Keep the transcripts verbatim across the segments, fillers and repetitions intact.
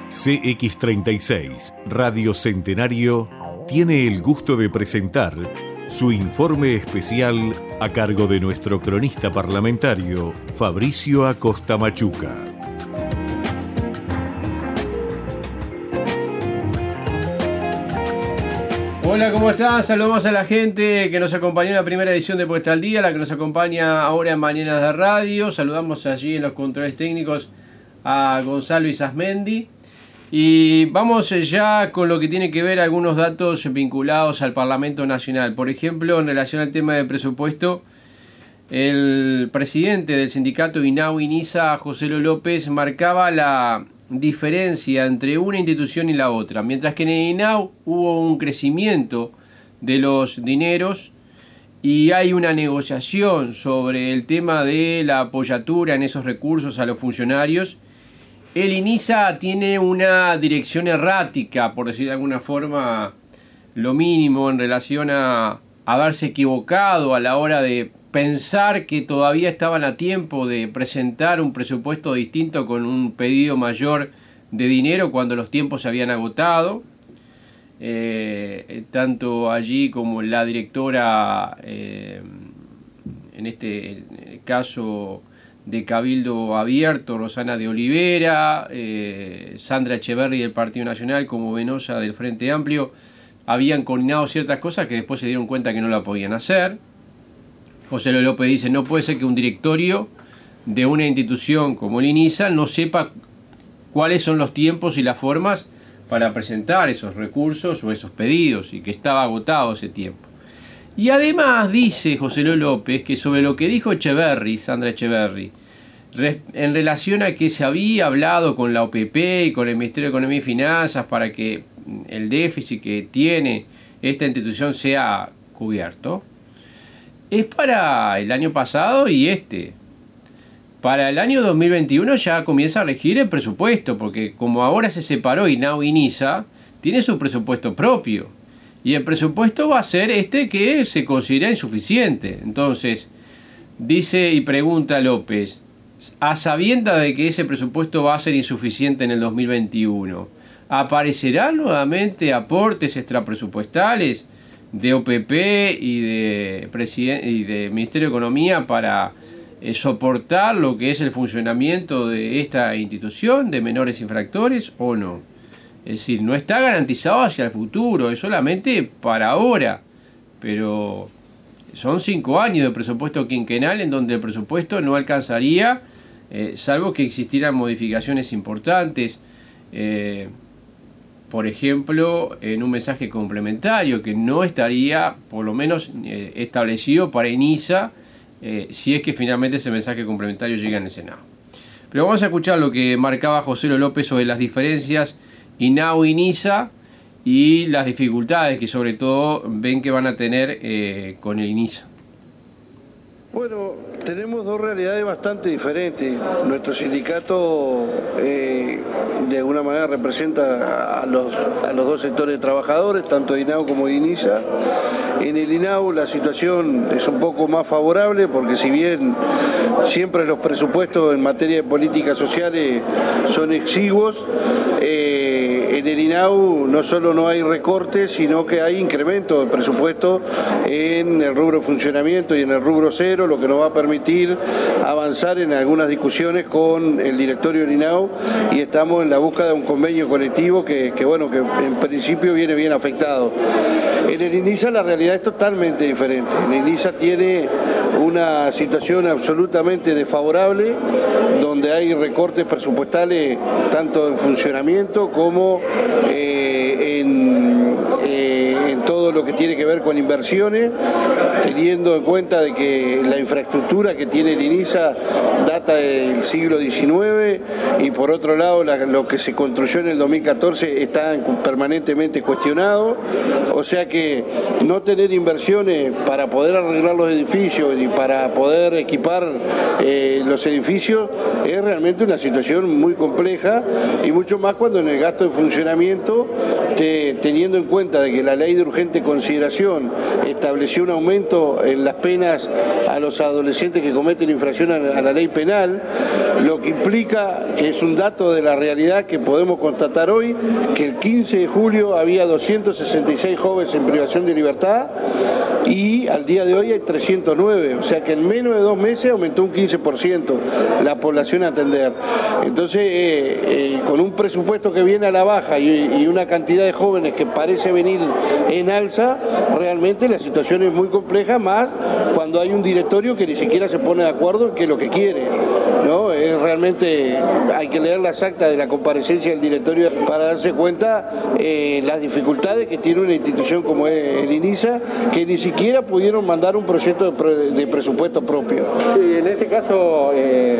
C X treinta y seis, Radio Centenario, tiene el gusto de presentar su informe especial a cargo de nuestro cronista parlamentario, Fabricio Acosta Machuca. Hola, ¿cómo están? Saludamos a la gente que nos acompañó en la primera edición de Puesta al Día, la que nos acompaña ahora en Mañanas de Radio. Saludamos allí en los controles técnicos a Gonzalo Isasmendi. Y vamos ya con lo que tiene que ver algunos datos vinculados al Parlamento Nacional. Por ejemplo, en relación al tema del presupuesto, el presidente del sindicato INAU INISA, José Lo López, marcaba la diferencia entre una institución y la otra. Mientras que en el INAU hubo un crecimiento de los dineros y hay una negociación sobre el tema de la apoyatura en esos recursos a los funcionarios, el INISA tiene una dirección errática, por decir de alguna forma, lo mínimo en relación a haberse equivocado a la hora de pensar que todavía estaban a tiempo de presentar un presupuesto distinto con un pedido mayor de dinero cuando los tiempos se habían agotado. Eh, tanto allí como la directora, eh, en este caso de Cabildo Abierto, Rosana de Olivera, eh, Sandra Echeverri del Partido Nacional, como Venosa del Frente Amplio, habían coordinado ciertas cosas que después se dieron cuenta que no la podían hacer. José Lo López dice, no puede ser que un directorio de una institución como el INISA no sepa cuáles son los tiempos y las formas para presentar esos recursos o esos pedidos, y que estaba agotado ese tiempo. Y además dice José Lo López que sobre lo que dijo Echeverri, Sandra Echeverri, en relación a que se había hablado con la O P P y con el Ministerio de Economía y Finanzas para que el déficit que tiene esta institución sea cubierto, es para el año pasado y este. Para el año dos mil veintiuno ya comienza a regir el presupuesto, porque como ahora se separó INAU INISA, tiene su presupuesto propio. Y el presupuesto va a ser este que se considera insuficiente. Entonces, dice y pregunta López, a sabiendas de que ese presupuesto va a ser insuficiente en el dos mil veintiuno, ¿aparecerán nuevamente aportes extrapresupuestales de O P P y de, y de Ministerio de Economía para eh, soportar lo que es el funcionamiento de esta institución de menores infractores o no? Es decir, no está garantizado hacia el futuro, es solamente para ahora, pero son cinco años de presupuesto quinquenal en donde el presupuesto no alcanzaría, eh, salvo que existieran modificaciones importantes, eh, por ejemplo, en un mensaje complementario que no estaría, por lo menos, eh, establecido para INISA, eh, si es que finalmente ese mensaje complementario llega en el Senado. Pero vamos a escuchar lo que marcaba José Lo López sobre las diferencias INAU INISA y las dificultades que sobre todo ven que van a tener eh, con el INISA. Bueno, tenemos dos realidades bastante diferentes. Nuestro sindicato eh, de alguna manera representa a los, a los dos sectores de trabajadores, tanto de INAU como de INISA. En el INAU la situación es un poco más favorable porque si bien siempre los presupuestos en materia de políticas sociales son exiguos, eh, en el INAU no solo no hay recortes, sino que hay incremento de presupuesto en el rubro funcionamiento y en el rubro cero, lo que nos va a permitir avanzar en algunas discusiones con el directorio del INAU, y estamos en la búsqueda de un convenio colectivo que, que bueno, que en principio viene bien afectado. En el INISA la realidad es totalmente diferente. El INISA tiene una situación absolutamente desfavorable, donde hay recortes presupuestales tanto en funcionamiento como eh, en, eh, en todo lo que tiene que ver con inversiones, teniendo en cuenta de que la infraestructura que tiene el INISA data del siglo diecinueve y por otro lado la, lo que se construyó en el dos mil catorce está permanentemente cuestionado, o sea que no tener inversiones para poder arreglar los edificios y para poder equipar eh, los edificios es realmente una situación muy compleja, y mucho más cuando en el gasto de funcionamiento, te, teniendo en cuenta de que la ley de urgente consideración legislación estableció un aumento en las penas a los adolescentes que cometen infracción a la ley penal, lo que implica que es un dato de la realidad que podemos constatar hoy, que el quince de julio había doscientos sesenta y seis jóvenes en privación de libertad y al día de hoy hay trescientos nueve, o sea que en menos de dos meses aumentó un quince por ciento la población a atender. Entonces, eh, eh, con un presupuesto que viene a la baja y, y una cantidad de jóvenes que parece venir en alza, realmente la situación es muy compleja, más cuando hay un directorio que ni siquiera se pone de acuerdo en qué es lo que quiere, ¿no? Es realmente, hay que leer las actas de la comparecencia del directorio para darse cuenta eh, las dificultades que tiene una institución como es el INISA, que ni siquiera pudieron mandar un proyecto de, pre, de presupuesto propio. Sí, en este caso, eh,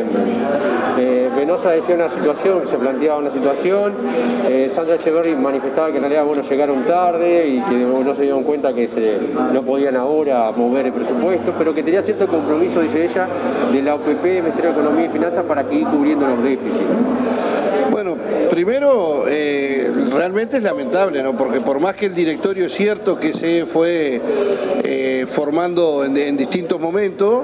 eh, Venosa decía una situación, se planteaba una situación, eh, Sandra Echeverri manifestaba que en realidad bueno, llegaron tarde y que no se dieron cuenta que se, no podían ahora mover el presupuesto, pero que tenía cierto compromiso, dice ella, de la O P P, Ministerio de Economía y Finanzas, para que ir cubriendo los déficits. Bueno, primero, eh, realmente es lamentable, ¿no? Porque por más que el directorio es cierto que se fue eh, formando en, en distintos momentos,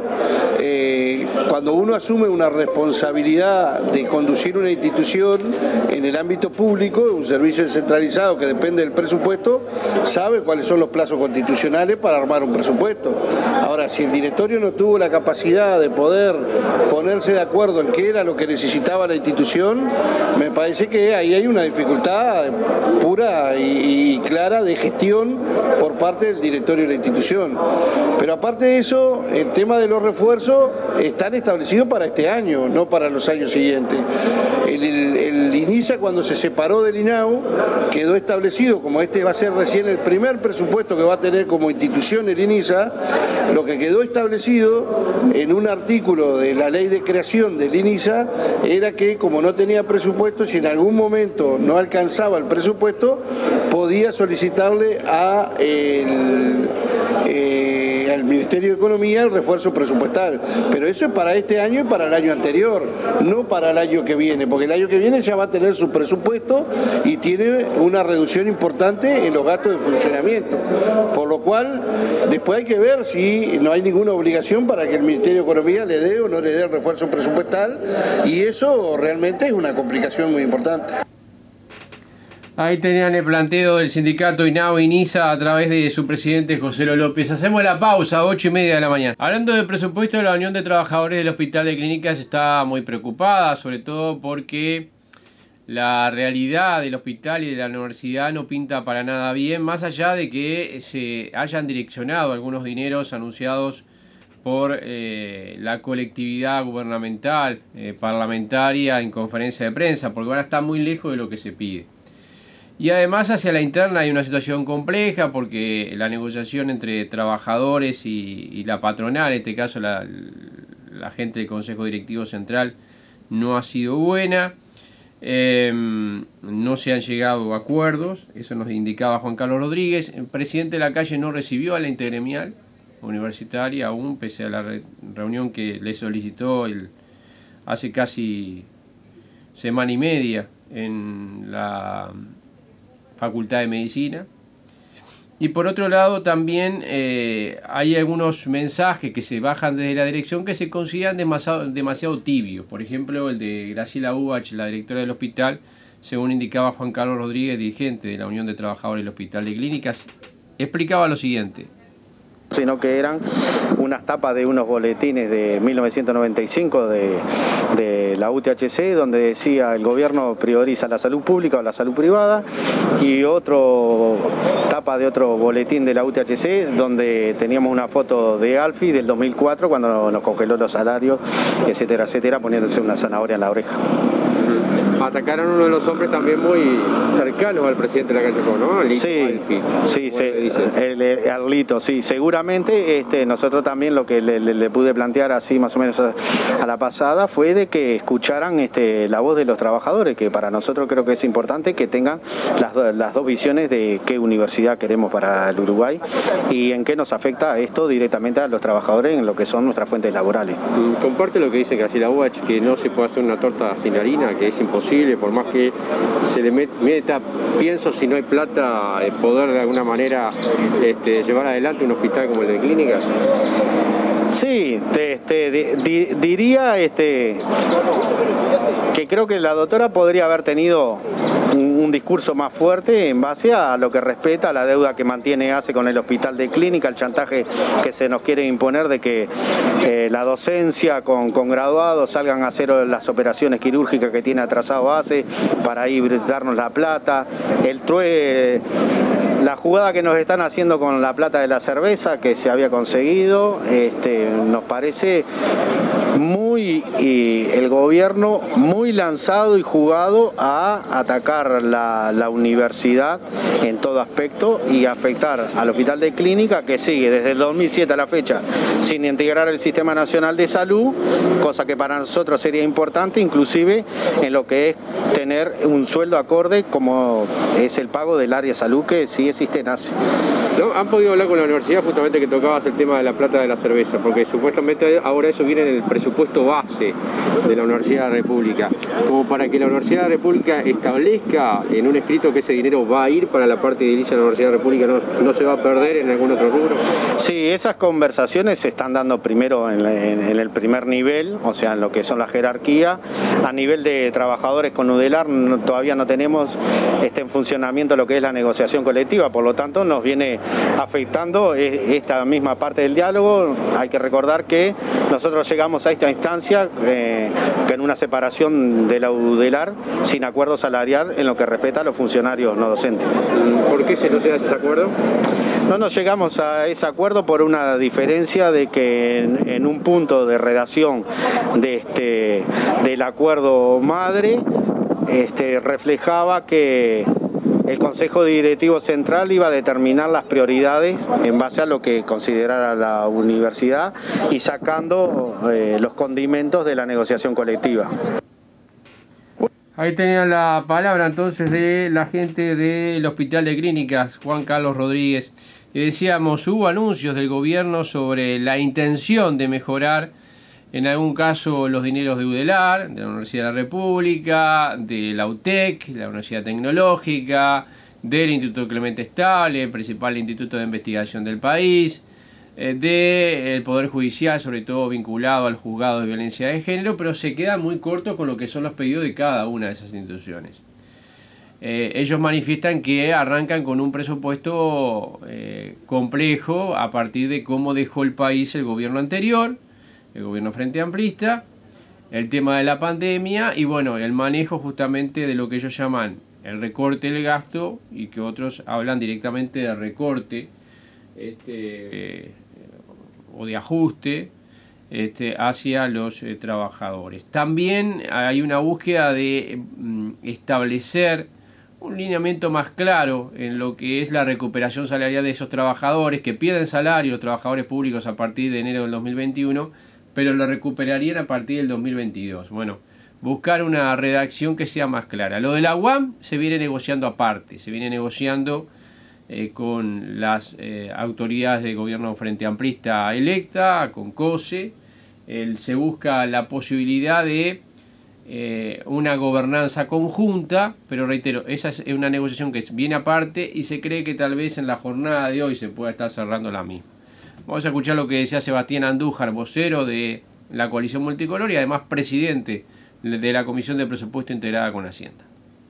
eh, cuando uno asume una responsabilidad de conducir una institución en el ámbito público, un servicio descentralizado que depende del presupuesto, sabe cuáles son los plazos constitucionales para armar un presupuesto. Ahora, si el directorio no tuvo la capacidad de poder ponerse de acuerdo en qué era lo que necesitaba la institución, me parece que ahí hay una dificultad pura y, y clara de gestión por parte del directorio de la institución. Pero aparte de eso, el tema de los refuerzos están establecidos para este año, no para los años siguientes. El, el, el INISA, cuando se separó del INAU, quedó establecido, como este va a ser recién el primer presupuesto que va a tener como institución el INISA, lo que quedó establecido en un artículo de la ley de creación del INISA era que, como no tenía presupuesto, si en algún momento no alcanzaba el presupuesto, podía solicitarle a el, eh, al Ministerio de Economía el refuerzo presupuestal. Pero eso es para este año y para el año anterior, no para el año que viene, porque el año que viene ya va a tener su presupuesto y tiene una reducción importante en los gastos de funcionamiento. Por lo cual, después hay que ver si no hay ninguna obligación para que el Ministerio de Economía le dé o no le dé el refuerzo presupuestal, y eso realmente es una complicación muy importante. Ahí tenían el planteo del sindicato INAU INISA a través de su presidente José López. Hacemos la pausa, ocho y media de la mañana. Hablando del presupuesto, la Unión de Trabajadores del Hospital de Clínicas está muy preocupada, sobre todo porque la realidad del hospital y de la universidad no pinta para nada bien, más allá de que se hayan direccionado algunos dineros anunciados por eh, la colectividad gubernamental, eh, parlamentaria, en conferencia de prensa, porque ahora está muy lejos de lo que se pide. Y además hacia la interna hay una situación compleja porque la negociación entre trabajadores y, y la patronal, en este caso la, la gente del Consejo Directivo Central, no ha sido buena. Eh, no se han llegado a acuerdos, eso nos indicaba Juan Carlos Rodríguez. El presidente de la calle no recibió a la intergremial universitaria aún, pese a la re reunión que le solicitó el, hace casi semana y media en la Facultad de Medicina. Y por otro lado también eh, hay algunos mensajes que se bajan desde la dirección que se consideran demasiado, demasiado tibios. Por ejemplo, el de Graciela Ubach, la directora del hospital, según indicaba Juan Carlos Rodríguez, dirigente de la Unión de Trabajadores del Hospital de Clínicas, explicaba lo siguiente. Sino que eran unas tapas de unos boletines de mil novecientos noventa y cinco de, de la U T H C, donde decía el gobierno prioriza la salud pública o la salud privada, y otro tapa de otro boletín de la U T H C donde teníamos una foto de Alfi del dos mil cuatro cuando nos congeló los salarios, etcétera, etcétera, poniéndose una zanahoria en la oreja. Atacaron a uno de los hombres también muy cercanos al presidente de la calle, ¿no? Lito sí, Alfi. sí, se, el, el Arlito, sí, seguramente este, nosotros también lo que le, le, le pude plantear así más o menos a, a la pasada fue de que escucharan este, la voz de los trabajadores, que para nosotros creo que es importante que tengan las, do, las dos visiones de qué universidad queremos para el Uruguay y en qué nos afecta esto directamente a los trabajadores en lo que son nuestras fuentes laborales. Comparte lo que dice Graciela Bobach, que no se puede hacer una torta sin harina, que es imposible, por más que se le meta, pienso, si no hay plata, poder de alguna manera este, llevar adelante un hospital como el de Clínicas. Sí, te, te, di, diría este, que creo que la doctora podría haber tenido un, un discurso más fuerte en base a lo que respeta a la deuda que mantiene A C E con el hospital de Clínica, el chantaje que se nos quiere imponer de que eh, la docencia con, con graduados salgan a hacer las operaciones quirúrgicas que tiene atrasado A C E para ir darnos la plata, el true, la jugada que nos están haciendo con la plata de la cerveza que se había conseguido, este, nos parece muy, y el gobierno muy lanzado y jugado a atacar la, la universidad en todo aspecto y afectar al hospital de Clínica, que sigue desde el dos mil siete a la fecha sin integrar el Sistema Nacional de Salud, cosa que para nosotros sería importante, inclusive en lo que es tener un sueldo acorde como es el pago del área de salud que sí existe en A C E. ¿No? ¿Han podido hablar con la universidad justamente que tocabas el tema de la plata de la cerveza? Porque supuestamente ahora eso viene en el presupuesto base de la Universidad de la República, como para que la Universidad de la República establezca en un escrito que ese dinero va a ir para la parte edilicia de la Universidad de la República, no, no se va a perder en algún otro rubro. Sí, esas conversaciones se están dando primero en, en, en el primer nivel, o sea, en lo que son la jerarquía. A nivel de trabajadores con UDELAR no, todavía no tenemos este, en funcionamiento lo que es la negociación colectiva, por lo tanto nos viene afectando esta misma parte del diálogo. Hay que recordar que nosotros llegamos a esta instancia eh, que en una separación de la UDELAR sin acuerdo salarial en lo que respecta a los funcionarios no docentes. ¿Por qué se no se da ese acuerdo? No nos llegamos a ese acuerdo por una diferencia de que en, en un punto de redacción de este, del acuerdo madre este, reflejaba que el Consejo Directivo Central iba a determinar las prioridades en base a lo que considerara la universidad y sacando eh, los condimentos de la negociación colectiva. Ahí tenían la palabra entonces de la gente del Hospital de Clínicas, Juan Carlos Rodríguez. Y decíamos, hubo anuncios del gobierno sobre la intención de mejorar, en algún caso, los dineros de UDELAR, de la Universidad de la República, de la U T E C, la Universidad Tecnológica, del Instituto Clemente Estable, el principal instituto de investigación del país, eh, del Poder Judicial, sobre todo vinculado al juzgado de violencia de género, pero se queda muy corto con lo que son los pedidos de cada una de esas instituciones. Eh, ellos manifiestan que arrancan con un presupuesto eh, complejo a partir de cómo dejó el país el gobierno anterior, el gobierno Frente Amplista, el tema de la pandemia y bueno, el manejo justamente de lo que ellos llaman el recorte del gasto y que otros hablan directamente de recorte este, eh, o de ajuste este, hacia los eh, trabajadores. También hay una búsqueda de mm, establecer un lineamiento más claro en lo que es la recuperación salarial de esos trabajadores que pierden salario, los trabajadores públicos a partir de enero del dos mil veintiuno, pero lo recuperarían a partir del dos mil veintidós. Bueno, buscar una redacción que sea más clara. Lo de la U A M se viene negociando aparte, se viene negociando eh, con las eh, autoridades de gobierno Frente Amplista electa, con COSE. El, se busca la posibilidad de eh, una gobernanza conjunta, pero reitero, esa es una negociación que viene aparte y se cree que tal vez en la jornada de hoy se pueda estar cerrando la misma. Vamos a escuchar lo que decía Sebastián Andújar, vocero de la coalición multicolor y además presidente de la Comisión de Presupuesto integrada con Hacienda.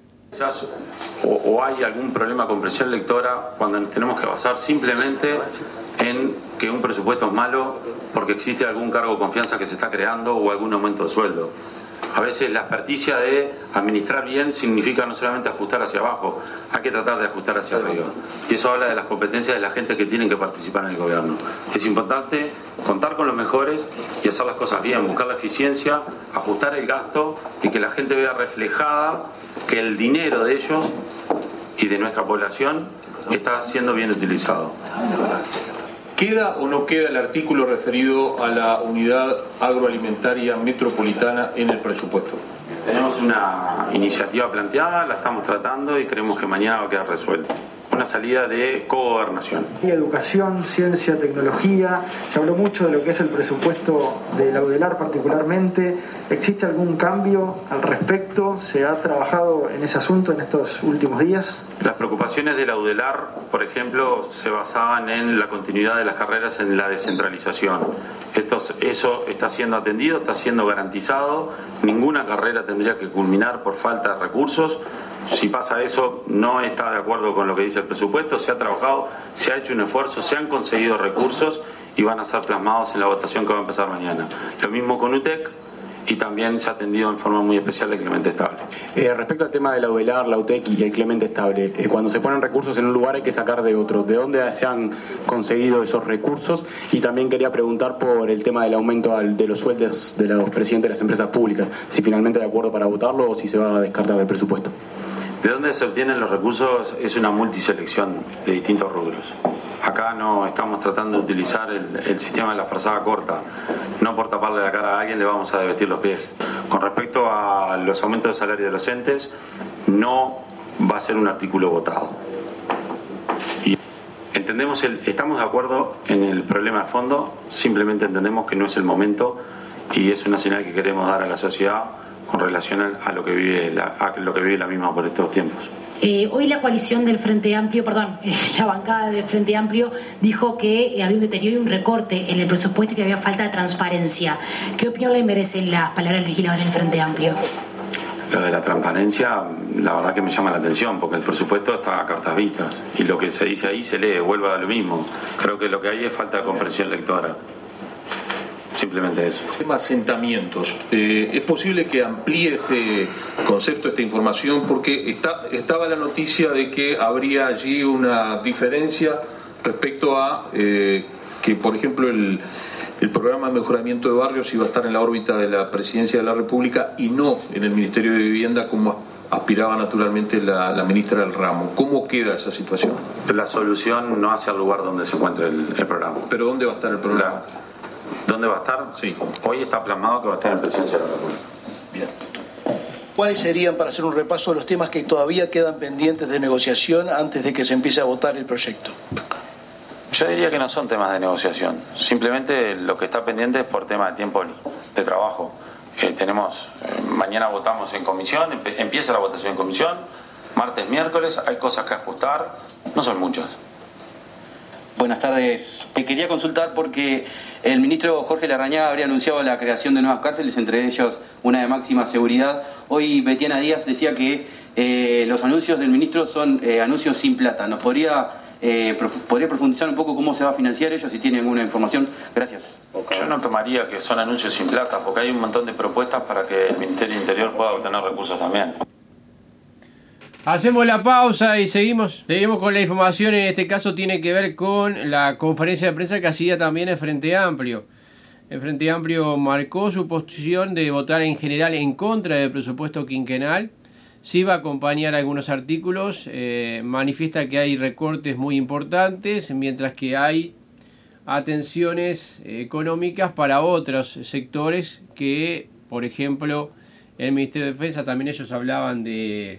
O, o hay algún problema con presión lectora cuando nos tenemos que basar simplemente en que un presupuesto es malo porque existe algún cargo de confianza que se está creando o algún aumento de sueldo. A veces la experticia de administrar bien significa no solamente ajustar hacia abajo, hay que tratar de ajustar hacia arriba. Y eso habla de las competencias de la gente que tienen que participar en el gobierno. Es importante contar con los mejores y hacer las cosas bien, buscar la eficiencia, ajustar el gasto y que la gente vea reflejada que el dinero de ellos y de nuestra población está siendo bien utilizado. ¿Queda o no queda el artículo referido a la unidad agroalimentaria metropolitana en el presupuesto? Tenemos una iniciativa planteada, la estamos tratando y creemos que mañana va a quedar resuelta. Una salida de cogobernación. Educación, ciencia, tecnología, se habló mucho de lo que es el presupuesto de la UDELAR particularmente. ¿Existe algún cambio al respecto? ¿Se ha trabajado en ese asunto en estos últimos días? Las preocupaciones de la UDELAR, por ejemplo, se basaban en la continuidad de las carreras en la descentralización. Esto, eso está siendo atendido, está siendo garantizado. Ninguna carrera tendría que culminar por falta de recursos. Si pasa eso, no está de acuerdo con lo que dice el presupuesto, se ha trabajado, se ha hecho un esfuerzo, se han conseguido recursos y van a ser plasmados en la votación que va a empezar mañana. Lo mismo con U T E C y también se ha atendido en forma muy especial el Clemente Estable. Eh, respecto al tema de la UDELAR, la U T E C y el Clemente Estable, eh, cuando se ponen recursos en un lugar hay que sacar de otro. ¿De dónde se han conseguido esos recursos? Y también quería preguntar por el tema del aumento al, de los sueldos de los presidentes de las empresas públicas, si finalmente de acuerdo para votarlo o si se va a descartar del presupuesto. ¿De dónde se obtienen los recursos? Es una multiselección de distintos rubros. Acá no estamos tratando de utilizar el, el sistema de la frazada corta. No por taparle la cara a alguien le vamos a desvestir los pies. Con respecto a los aumentos de salario de docentes, no va a ser un artículo votado. Y entendemos el, estamos de acuerdo en el problema de fondo, simplemente entendemos que no es el momento y es una señal que queremos dar a la sociedad con relación a lo que vive la, a lo que vive la misma por estos tiempos. Eh, hoy la coalición del Frente Amplio, perdón, eh, la bancada del Frente Amplio dijo que eh, había un deterioro y un recorte en el presupuesto y que había falta de transparencia. ¿Qué opinión le merecen las palabras del legislador del Frente Amplio? Lo de la transparencia, la verdad que me llama la atención, porque el presupuesto está a cartas vistas y lo que se dice ahí se lee, vuelve a lo mismo. Creo que lo que hay es falta de comprensión lectora. Simplemente eso. Tema asentamientos. Eh, ¿Es posible que amplíe este concepto, esta información? Porque está, estaba la noticia de que habría allí una diferencia respecto a eh, que, por ejemplo, el, el programa de mejoramiento de barrios iba a estar en la órbita de la Presidencia de la República y no en el Ministerio de Vivienda como aspiraba naturalmente la, la ministra del ramo. ¿Cómo queda esa situación? La solución no hacia el lugar donde se encuentre el, el programa. ¿Pero dónde va a estar el programa? La, ¿Dónde va a estar? Sí. Hoy está plasmado que va a estar en Presidencia de la República. Bien. ¿Cuáles serían, para hacer un repaso de los temas que todavía quedan pendientes de negociación antes de que se empiece a votar el proyecto? Yo diría que no son temas de negociación. Simplemente lo que está pendiente es por tema de tiempo de trabajo. Eh, tenemos, eh, mañana votamos en comisión, empe- empieza la votación en comisión, martes, miércoles, hay cosas que ajustar, no son muchas. Buenas tardes. Te quería consultar porque el ministro Jorge Larrañaga habría anunciado la creación de nuevas cárceles, entre ellos una de máxima seguridad. Hoy Betiana Díaz decía que eh, los anuncios del ministro son eh, anuncios sin plata. ¿Nos podría, eh, prof podría profundizar un poco cómo se va a financiar ello, si tienen alguna información? Gracias. Yo no tomaría que son anuncios sin plata, porque hay un montón de propuestas para que el Ministerio del Interior pueda obtener recursos también. Hacemos la pausa y seguimos seguimos con la información. En este caso tiene que ver con la conferencia de prensa que hacía también el Frente Amplio. El Frente Amplio marcó su posición de votar en general en contra del presupuesto quinquenal. Sí va a acompañar algunos artículos. Eh, manifiesta que hay recortes muy importantes, mientras que hay atenciones económicas para otros sectores que, por ejemplo, el Ministerio de Defensa, también ellos hablaban de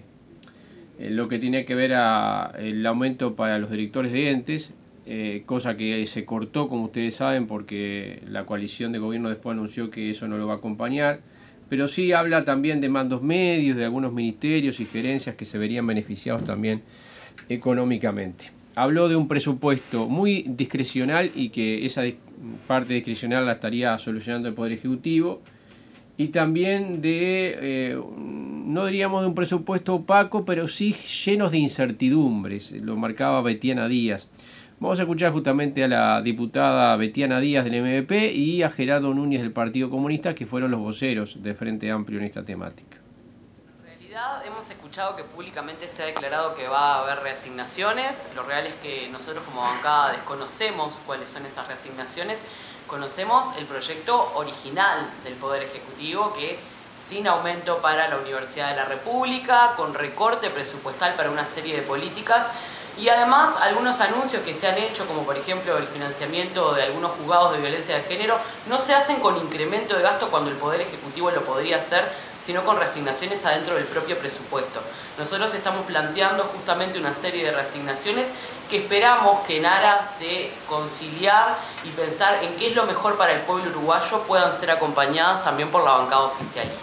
lo que tiene que ver a el aumento para los directores de entes, eh, cosa que se cortó, como ustedes saben, porque la coalición de gobierno después anunció que eso no lo va a acompañar, pero sí habla también de mandos medios, de algunos ministerios y gerencias que se verían beneficiados también económicamente. Habló de un presupuesto muy discrecional y que esa parte discrecional la estaría solucionando el Poder Ejecutivo, y también de, eh, no diríamos de un presupuesto opaco, pero sí llenos de incertidumbres, lo marcaba Betiana Díaz. Vamos a escuchar justamente a la diputada Betiana Díaz del M V P y a Gerardo Núñez del Partido Comunista, que fueron los voceros de Frente Amplio en esta temática. En realidad hemos escuchado que públicamente se ha declarado que va a haber reasignaciones. Lo real es que nosotros como bancada desconocemos cuáles son esas reasignaciones. Conocemos el proyecto original del Poder Ejecutivo, que es sin aumento para la Universidad de la República, con recorte presupuestal para una serie de políticas Y además algunos anuncios que se han hecho, como por ejemplo el financiamiento de algunos juzgados de violencia de género, no se hacen con incremento de gasto cuando el Poder Ejecutivo lo podría hacer, sino con reasignaciones adentro del propio presupuesto. Nosotros estamos planteando justamente una serie de reasignaciones que esperamos que en aras de conciliar y pensar en qué es lo mejor para el pueblo uruguayo puedan ser acompañadas también por la bancada oficialista.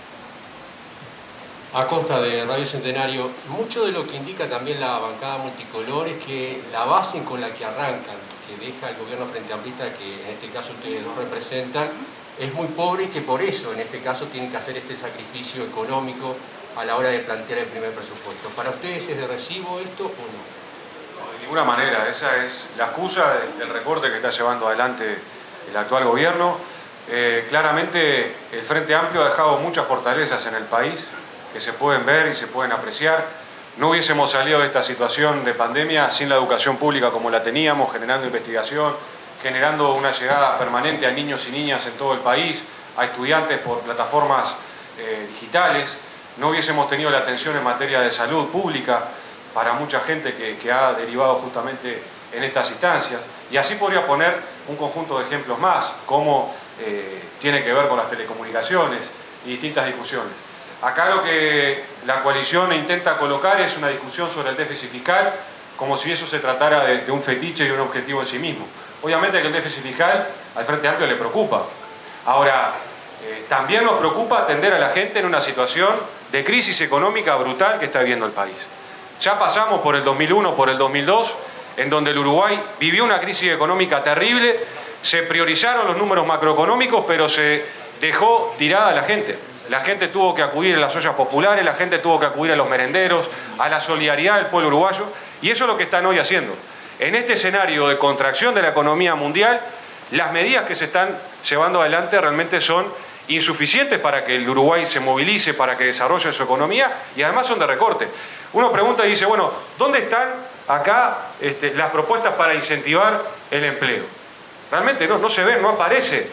Acosta de Radio Centenario, mucho de lo que indica también la bancada multicolor es que la base con la que arrancan, que deja el gobierno frente amplista, que en este caso ustedes dos representan, es muy pobre y que por eso en este caso tienen que hacer este sacrificio económico a la hora de plantear el primer presupuesto. ¿Para ustedes es de recibo esto o no? No, de ninguna manera. Esa es la excusa del recorte que está llevando adelante el actual gobierno. Eh, claramente el Frente Amplio ha dejado muchas fortalezas en el país que se pueden ver y se pueden apreciar. No hubiésemos salido de esta situación de pandemia sin la educación pública como la teníamos, generando investigación, generando una llegada permanente a niños y niñas en todo el país, a estudiantes por plataformas eh, digitales. No hubiésemos tenido la atención en materia de salud pública para mucha gente que, que ha derivado justamente en estas instancias. Y así podría poner un conjunto de ejemplos más, como eh, tiene que ver con las telecomunicaciones y distintas discusiones. Acá lo que la coalición intenta colocar es una discusión sobre el déficit fiscal, como si eso se tratara de, de un fetiche y un objetivo en sí mismo. Obviamente que el déficit fiscal al Frente Amplio le preocupa. Ahora, eh, también nos preocupa atender a la gente en una situación de crisis económica brutal que está viviendo el país. Ya pasamos por el dos mil uno, por el dos mil dos, en donde el Uruguay vivió una crisis económica terrible, se priorizaron los números macroeconómicos, pero se dejó tirada a la gente. La gente tuvo que acudir a las ollas populares, la gente tuvo que acudir a los merenderos, a la solidaridad del pueblo uruguayo, y eso es lo que están hoy haciendo. En este escenario de contracción de la economía mundial, las medidas que se están llevando adelante realmente son insuficientes para que el Uruguay se movilice, para que desarrolle su economía, y además son de recorte. Uno pregunta y dice, bueno, ¿dónde están acá este, las propuestas para incentivar el empleo? Realmente no, no se ven, no aparece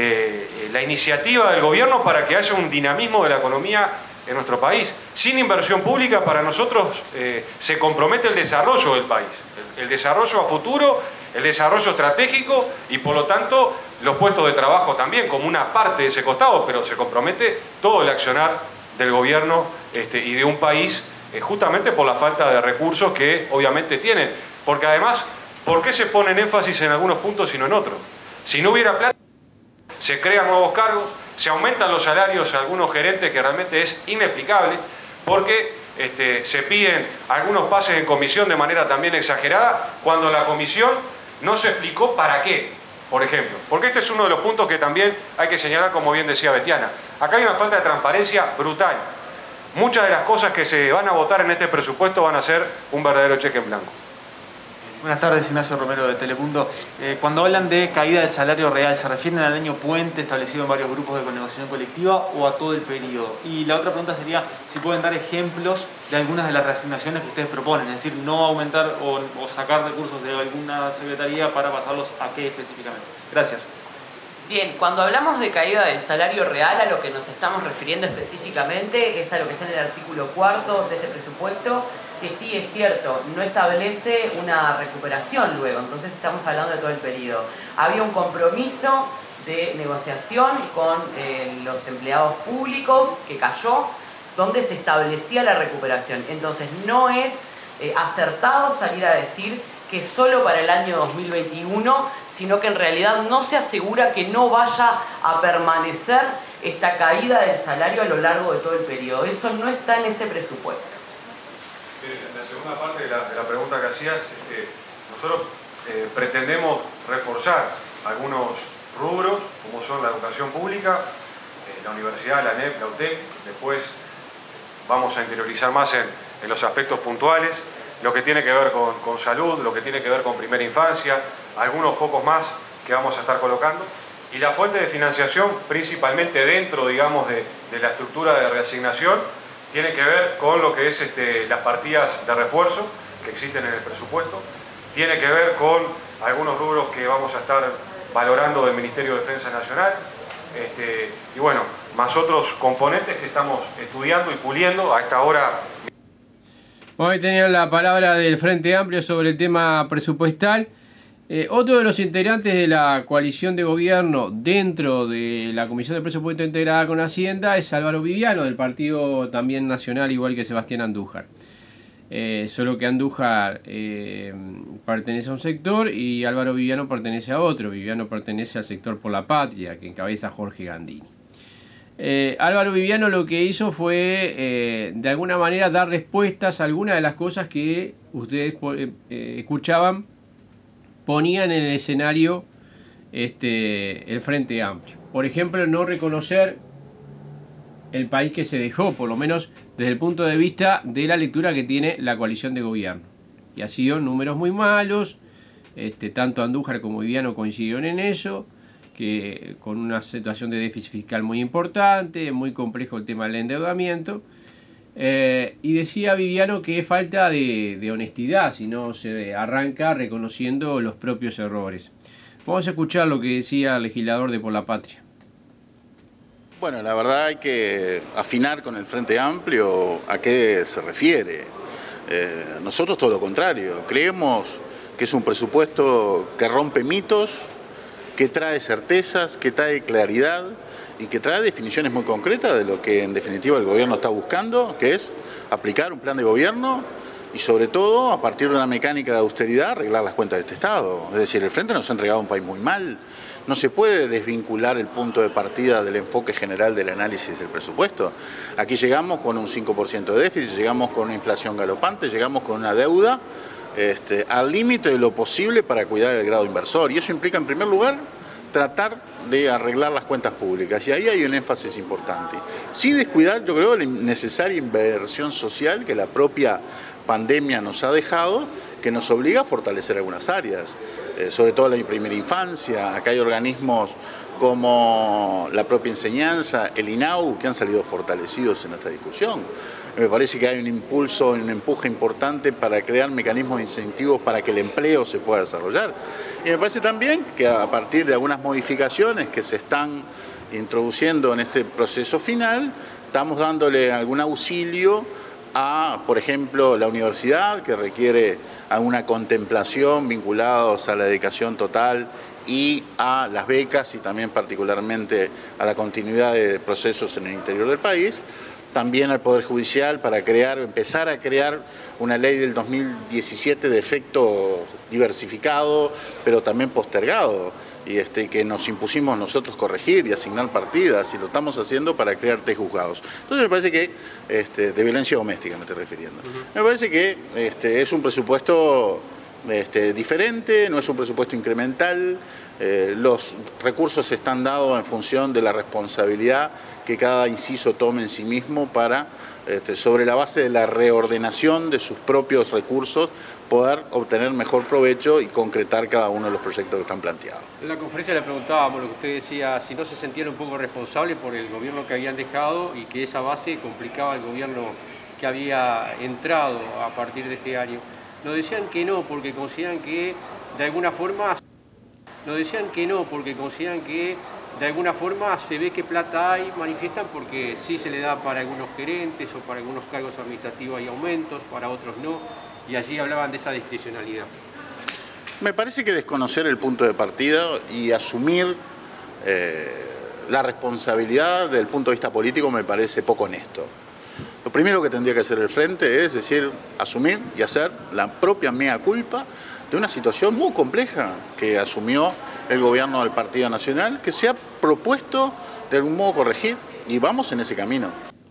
eh, la iniciativa del gobierno para que haya un dinamismo de la economía en nuestro país. Sin inversión pública, para nosotros eh, se compromete el desarrollo del país, el, el desarrollo a futuro, el desarrollo estratégico y por lo tanto los puestos de trabajo también como una parte de ese costado, pero se compromete todo el accionar del gobierno este, y de un país eh, justamente por la falta de recursos que obviamente tienen. Porque además, ¿por qué se ponen énfasis en algunos puntos y no en otros? Si no hubiera plata, se crean nuevos cargos, se aumentan los salarios a algunos gerentes, que realmente es inexplicable, porque este, se piden algunos pases en comisión de manera también exagerada, cuando la comisión no se explicó para qué, por ejemplo. Porque este es uno de los puntos que también hay que señalar, como bien decía Betiana. Acá hay una falta de transparencia brutal. Muchas de las cosas que se van a votar en este presupuesto van a ser un verdadero cheque en blanco. Buenas tardes, Ignacio Romero de Telemundo. Eh, cuando hablan de caída del salario real, ¿se refieren al año puente establecido en varios grupos de negociación colectiva o a todo el periodo? Y la otra pregunta sería si pueden dar ejemplos de algunas de las reasignaciones que ustedes proponen, es decir, no aumentar o, o sacar recursos de alguna secretaría para pasarlos a qué específicamente. Gracias. Bien, cuando hablamos de caída del salario real, a lo que nos estamos refiriendo específicamente es a lo que está en el artículo cuarto de este presupuesto, que sí es cierto, no establece una recuperación luego, entonces estamos hablando de todo el periodo. Había un compromiso de negociación con eh, los empleados públicos que cayó, donde se establecía la recuperación. Entonces no es eh, acertado salir a decir que solo para el año dos mil veintiuno, sino que en realidad no se asegura que no vaya a permanecer esta caída del salario a lo largo de todo el periodo. Eso no está en este presupuesto. La segunda parte de la, de la pregunta que hacías es que nosotros eh, pretendemos reforzar algunos rubros, como son la educación pública, eh, la universidad, la A N E P, la U T E C, después vamos a interiorizar más en, en los aspectos puntuales, lo que tiene que ver con, con salud, lo que tiene que ver con primera infancia, algunos focos más que vamos a estar colocando, y la fuente de financiación, principalmente dentro, digamos, de, de la estructura de reasignación, tiene que ver con lo que es este, las partidas de refuerzo que existen en el presupuesto, tiene que ver con algunos rubros que vamos a estar valorando del Ministerio de Defensa Nacional, este, y bueno, más otros componentes que estamos estudiando y puliendo a esta hora. Hoy tenían la palabra del Frente Amplio sobre el tema presupuestal. Eh, otro de los integrantes de la coalición de gobierno dentro de la Comisión de Presupuesto integrada con Hacienda es Álvaro Viviano, del Partido también Nacional, igual que Sebastián Andújar. Eh, solo que Andújar eh, pertenece a un sector y Álvaro Viviano pertenece a otro. Viviano pertenece al sector Por la Patria, que encabeza Jorge Gandini. Eh, Álvaro Viviano lo que hizo fue, eh, de alguna manera, dar respuestas a algunas de las cosas que ustedes eh, escuchaban, ponían en el escenario este, el Frente Amplio. Por ejemplo, no reconocer el país que se dejó, por lo menos desde el punto de vista de la lectura que tiene la coalición de gobierno. Y ha sido números muy malos, este, tanto Andújar como Viviano coincidieron en eso, que con una situación de déficit fiscal muy importante, muy complejo el tema del endeudamiento. Eh, y decía Viviano que es falta de, de honestidad si no se arranca reconociendo los propios errores. Vamos a escuchar lo que decía el legislador de Por la Patria. Bueno, la verdad hay que afinar con el Frente Amplio a qué se refiere. Eh, nosotros todo lo contrario, creemos que es un presupuesto que rompe mitos, que trae certezas, que trae claridad y que trae definiciones muy concretas de lo que en definitiva el gobierno está buscando, que es aplicar un plan de gobierno y sobre todo a partir de una mecánica de austeridad arreglar las cuentas de este Estado. Es decir, el Frente nos ha entregado un país muy mal. No se puede desvincular el punto de partida del enfoque general del análisis del presupuesto. Aquí llegamos con un cinco por ciento de déficit, llegamos con una inflación galopante, llegamos con una deuda este, al límite de lo posible para cuidar el grado inversor. Y eso implica, en primer lugar, tratar de arreglar las cuentas públicas. Y ahí hay un énfasis importante. Sin descuidar, yo creo, la necesaria inversión social que la propia pandemia nos ha dejado, que nos obliga a fortalecer algunas áreas, eh, sobre todo la primera infancia. Acá hay organismos como la propia enseñanza, el I N A U, que han salido fortalecidos en esta discusión. Me parece que hay un impulso, un empuje importante para crear mecanismos de incentivos para que el empleo se pueda desarrollar. Y me parece también que a partir de algunas modificaciones que se están introduciendo en este proceso final, estamos dándole algún auxilio a, por ejemplo, la universidad, que requiere alguna contemplación vinculados a la dedicación total y a las becas y también particularmente a la continuidad de procesos en el interior del país. También al Poder Judicial para crear, empezar a crear una ley del dos mil diecisiete de efecto diversificado, pero también postergado, y este, que nos impusimos nosotros corregir y asignar partidas, y lo estamos haciendo para crear tres juzgados. Entonces me parece que, este, de violencia doméstica me estoy refiriendo, uh-huh. me parece que este, es un presupuesto este, diferente, no es un presupuesto incremental, eh, los recursos están dados en función de la responsabilidad que cada inciso tome en sí mismo para, este, sobre la base de la reordenación de sus propios recursos, poder obtener mejor provecho y concretar cada uno de los proyectos que están planteados. En la conferencia le preguntábamos lo que usted decía, si no se sentían un poco responsables por el gobierno que habían dejado y que esa base complicaba al gobierno que había entrado a partir de este año. Nos decían que no, porque consideran que de alguna forma, nos decían que no, porque consideran que de alguna forma se ve qué plata hay, manifiestan porque sí se le da para algunos gerentes o para algunos cargos administrativos hay aumentos, para otros no, y allí hablaban de esa discrecionalidad. Me parece que desconocer el punto de partida y asumir eh, la responsabilidad del punto de vista político me parece poco honesto. Lo primero que tendría que hacer el Frente es decir, asumir y hacer la propia mea culpa de una situación muy compleja que asumió el gobierno del Partido Nacional, que se ha propuesto de algún modo corregir, y vamos en ese camino.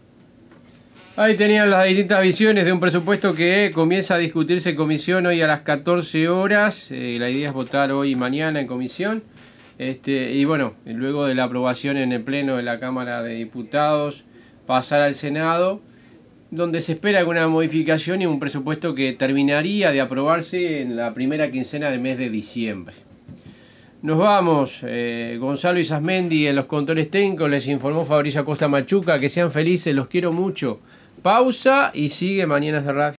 Ahí tenían las distintas visiones de un presupuesto que comienza a discutirse en comisión hoy a las catorce horas. Eh, la idea es votar hoy y mañana en comisión. Este, y bueno, luego de la aprobación en el Pleno de la Cámara de Diputados, pasar al Senado, donde se espera alguna modificación y un presupuesto que terminaría de aprobarse en la primera quincena del mes de diciembre. Nos vamos, eh, Gonzalo Isasmendi en los controles técnicos, les informó Fabricio Acosta Machuca, que sean felices, los quiero mucho. Pausa y sigue Mañanas de Radio.